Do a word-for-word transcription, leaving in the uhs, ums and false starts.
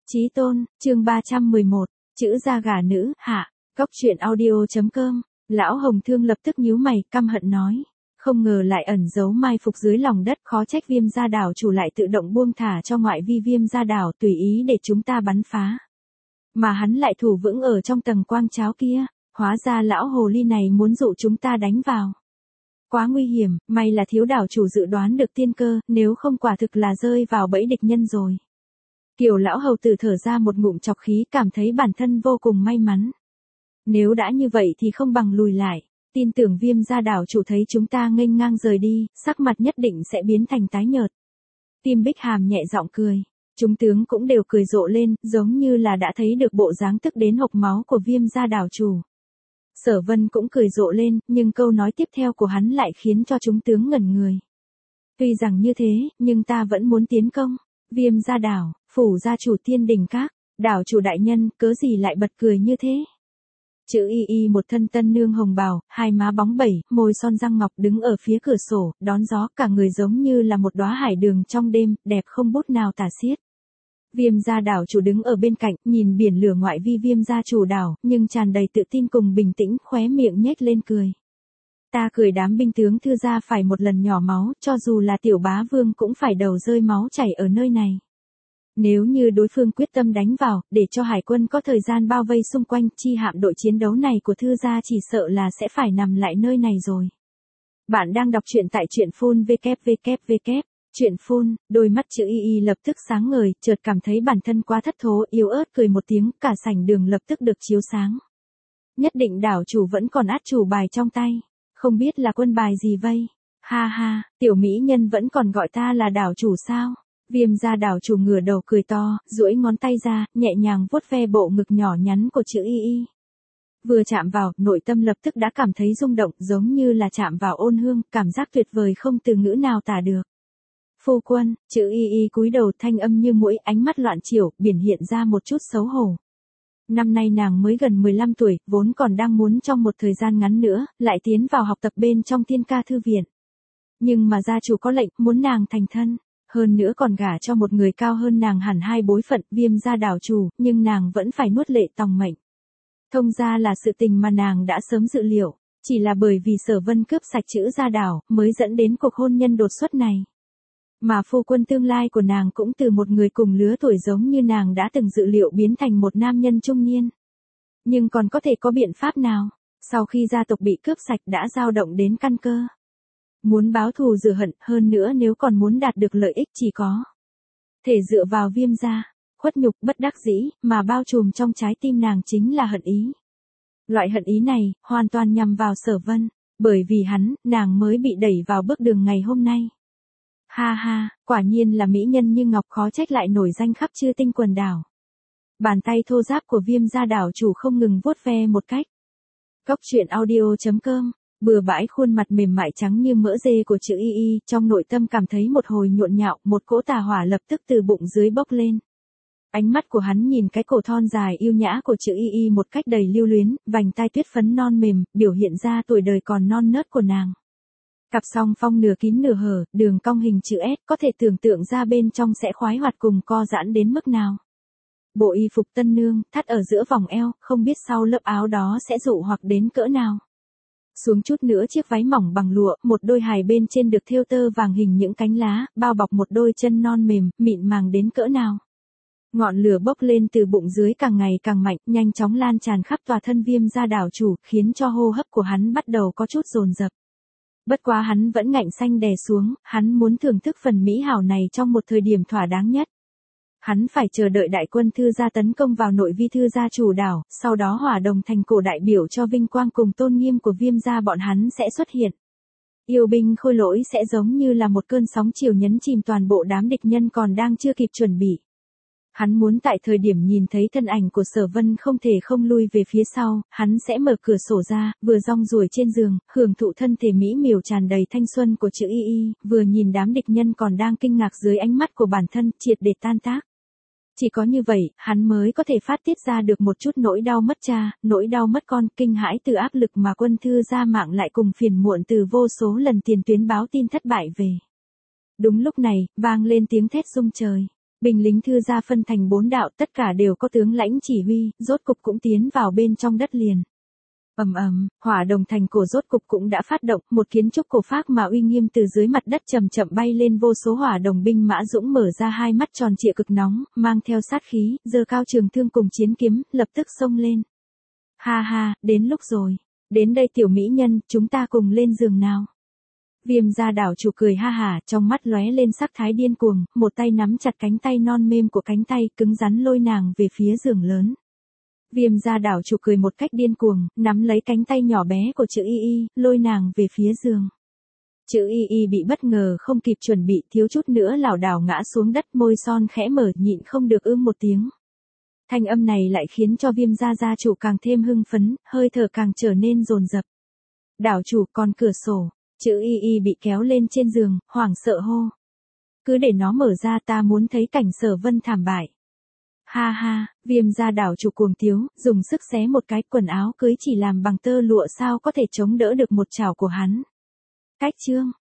Chí tôn, chương ba trăm mười một, chữ da gà nữ, hạ, góc truyện audio.com, lão Hồng Thương lập tức nhíu mày, căm hận nói. Không ngờ lại ẩn giấu mai phục dưới lòng đất, khó trách Viêm gia đảo chủ lại tự động buông thả cho ngoại vi Viêm gia đảo tùy ý để chúng ta bắn phá. Mà hắn lại thủ vững ở trong tầng quang cháo kia, hóa ra lão hồ ly này muốn dụ chúng ta đánh vào. Quá nguy hiểm, may là thiếu đảo chủ dự đoán được tiên cơ, nếu không quả thực là rơi vào bẫy địch nhân rồi. Kiều lão hầu tử thở ra một ngụm chọc khí, cảm thấy bản thân vô cùng may mắn. Nếu đã như vậy thì không bằng lùi lại, tin tưởng Viêm gia đảo chủ thấy chúng ta nghênh ngang rời đi, sắc mặt nhất định sẽ biến thành tái nhợt. Tim Bích Hàm nhẹ giọng cười, chúng tướng cũng đều cười rộ lên, giống như là đã thấy được bộ dáng tức đến hộc máu của Viêm gia đảo chủ. Sở Vân cũng cười rộ lên, nhưng câu nói tiếp theo của hắn lại khiến cho chúng tướng ngẩn người. Tuy rằng như thế, nhưng ta vẫn muốn tiến công. Viêm gia đảo, phủ gia chủ Tiên Đình Các, đảo chủ đại nhân, cớ gì lại bật cười như thế? Chữ y y một thân tân nương hồng bào, hai má bóng bẩy, môi son răng ngọc đứng ở phía cửa sổ, đón gió, cả người giống như là một đóa hải đường trong đêm, đẹp không bút nào tả xiết. Viêm gia đảo chủ đứng ở bên cạnh, nhìn biển lửa ngoại vi Viêm gia chủ đảo, nhưng tràn đầy tự tin cùng bình tĩnh, khóe miệng nhếch lên cười. Ta cười đám binh tướng Thư gia phải một lần nhỏ máu, cho dù là tiểu bá vương cũng phải đầu rơi máu chảy ở nơi này. Nếu như đối phương quyết tâm đánh vào, để cho hải quân có thời gian bao vây xung quanh, chi hạm đội chiến đấu này của Thư gia chỉ sợ là sẽ phải nằm lại nơi này rồi. Bạn đang đọc truyện tại truyện phun vê vê vê. Truyện phun, đôi mắt chữ y y lập tức sáng ngời, chợt cảm thấy bản thân quá thất thố, yếu ớt cười một tiếng, cả sảnh đường lập tức được chiếu sáng. Nhất định đảo chủ vẫn còn át chủ bài trong tay, không biết là quân bài gì vây. Ha ha, tiểu mỹ nhân vẫn còn gọi ta là đảo chủ sao? Viêm gia đảo chủ ngửa đầu cười to, duỗi ngón tay ra, nhẹ nhàng vuốt ve bộ ngực nhỏ nhắn của chữ y y. Vừa chạm vào, nội tâm lập tức đã cảm thấy rung động, giống như là chạm vào ôn hương, cảm giác tuyệt vời không từ ngữ nào tả được. Phu quân, chữ y y cúi đầu, thanh âm như muỗi, ánh mắt loạn chiểu, biển hiện ra một chút xấu hổ. Năm nay nàng mới gần mười lăm tuổi, vốn còn đang muốn trong một thời gian ngắn nữa, lại tiến vào học tập bên trong Thiên Ca thư viện. Nhưng mà gia chủ có lệnh, muốn nàng thành thân, hơn nữa còn gả cho một người cao hơn nàng hẳn hai bối phận, Viêm gia đảo chủ, nhưng nàng vẫn phải nuốt lệ tòng mệnh. Thông ra là sự tình mà nàng đã sớm dự liệu, chỉ là bởi vì Sở Vân cướp sạch chữ gia đảo, mới dẫn đến cuộc hôn nhân đột xuất này. Mà phu quân tương lai của nàng cũng từ một người cùng lứa tuổi giống như nàng đã từng dự liệu biến thành một nam nhân trung niên. Nhưng còn có thể có biện pháp nào? Sau khi gia tộc bị cướp sạch đã dao động đến căn cơ. Muốn báo thù rửa hận, hơn nữa nếu còn muốn đạt được lợi ích chỉ có thể dựa vào Viêm gia, khuất nhục bất đắc dĩ, mà bao trùm trong trái tim nàng chính là hận ý. Loại hận ý này, hoàn toàn nhằm vào Sở Vân, bởi vì hắn, nàng mới bị đẩy vào bước đường ngày hôm nay. Ha ha, quả nhiên là mỹ nhân như ngọc, khó trách lại nổi danh khắp chư tinh quần đảo. Bàn tay thô ráp của Viêm gia đảo chủ không ngừng vuốt ve một cách. Góc truyện audio.com, bừa bãi khuôn mặt mềm mại trắng như mỡ dê của chữ y y, trong nội tâm cảm thấy một hồi nhộn nhạo, một cỗ tà hỏa lập tức từ bụng dưới bốc lên. Ánh mắt của hắn nhìn cái cổ thon dài yêu nhã của chữ y y một cách đầy lưu luyến, vành tai tuyết phấn non mềm, biểu hiện ra tuổi đời còn non nớt của nàng. Cặp song phong nửa kín nửa hở, đường cong hình chữ S, có thể tưởng tượng ra bên trong sẽ khoái hoạt cùng co giãn đến mức nào. Bộ y phục tân nương, thắt ở giữa vòng eo, không biết sau lớp áo đó sẽ dụ hoặc đến cỡ nào. Xuống chút nữa chiếc váy mỏng bằng lụa, một đôi hài bên trên được thêu tơ vàng hình những cánh lá, bao bọc một đôi chân non mềm, mịn màng đến cỡ nào. Ngọn lửa bốc lên từ bụng dưới càng ngày càng mạnh, nhanh chóng lan tràn khắp tòa thân Viêm gia đảo chủ, khiến cho hô hấp của hắn bắt đầu có chút dồn dập. Bất quá hắn vẫn ngạnh xanh đè xuống, hắn muốn thưởng thức phần mỹ hảo này trong một thời điểm thỏa đáng nhất. Hắn phải chờ đợi đại quân Thư gia tấn công vào nội vi Thư gia chủ đảo, sau đó hòa đồng thành cổ đại biểu cho vinh quang cùng tôn nghiêm của Viêm gia bọn hắn sẽ xuất hiện. Yêu binh khôi lỗi sẽ giống như là một cơn sóng chiều nhấn chìm toàn bộ đám địch nhân còn đang chưa kịp chuẩn bị. Hắn muốn tại thời điểm nhìn thấy thân ảnh của Sở Vân không thể không lui về phía sau, hắn sẽ mở cửa sổ ra, vừa rong ruổi trên giường, hưởng thụ thân thể mỹ miều tràn đầy thanh xuân của chữ y y, vừa nhìn đám địch nhân còn đang kinh ngạc dưới ánh mắt của bản thân, triệt để tan tác. Chỉ có như vậy, hắn mới có thể phát tiết ra được một chút nỗi đau mất cha, nỗi đau mất con, kinh hãi từ áp lực mà quân Thư gia mạng lại cùng phiền muộn từ vô số lần tiền tuyến báo tin thất bại về. Đúng lúc này, vang lên tiếng thét rung trời. Binh lính Thư gia phân thành bốn đạo, tất cả đều có tướng lãnh chỉ huy, rốt cục cũng tiến vào bên trong đất liền. Ầm ầm, hỏa đồng thành cổ rốt cục cũng đã phát động, một kiến trúc cổ phác mà uy nghiêm từ dưới mặt đất chậm chậm bay lên, vô số hỏa đồng binh mã dũng mở ra hai mắt tròn trịa cực nóng, mang theo sát khí, giơ cao trường thương cùng chiến kiếm, lập tức xông lên. Ha ha, đến lúc rồi. Đến đây tiểu mỹ nhân, chúng ta cùng lên giường nào. Viêm gia đảo chủ cười ha hả, trong mắt lóe lên sắc thái điên cuồng, một tay nắm chặt cánh tay non mềm của cánh tay, cứng rắn lôi nàng về phía giường lớn. Viêm gia đảo chủ cười một cách điên cuồng, nắm lấy cánh tay nhỏ bé của chữ y y, lôi nàng về phía giường. Chữ y y bị bất ngờ không kịp chuẩn bị, thiếu chút nữa lảo đảo ngã xuống đất, môi son khẽ mở, nhịn không được ưm một tiếng. Thanh âm này lại khiến cho viêm gia gia chủ càng thêm hưng phấn, hơi thở càng trở nên dồn dập. Đảo chủ, còn cửa sổ. Chữ y y bị kéo lên trên giường, hoảng sợ hô. Cứ để nó mở ra, ta muốn thấy cảnh Sở Vân thảm bại. Ha ha, viêm gia đảo chủ cuồng tiếu, dùng sức xé một cái, quần áo cưới chỉ làm bằng tơ lụa sao có thể chống đỡ được một chảo của hắn. Cách chương.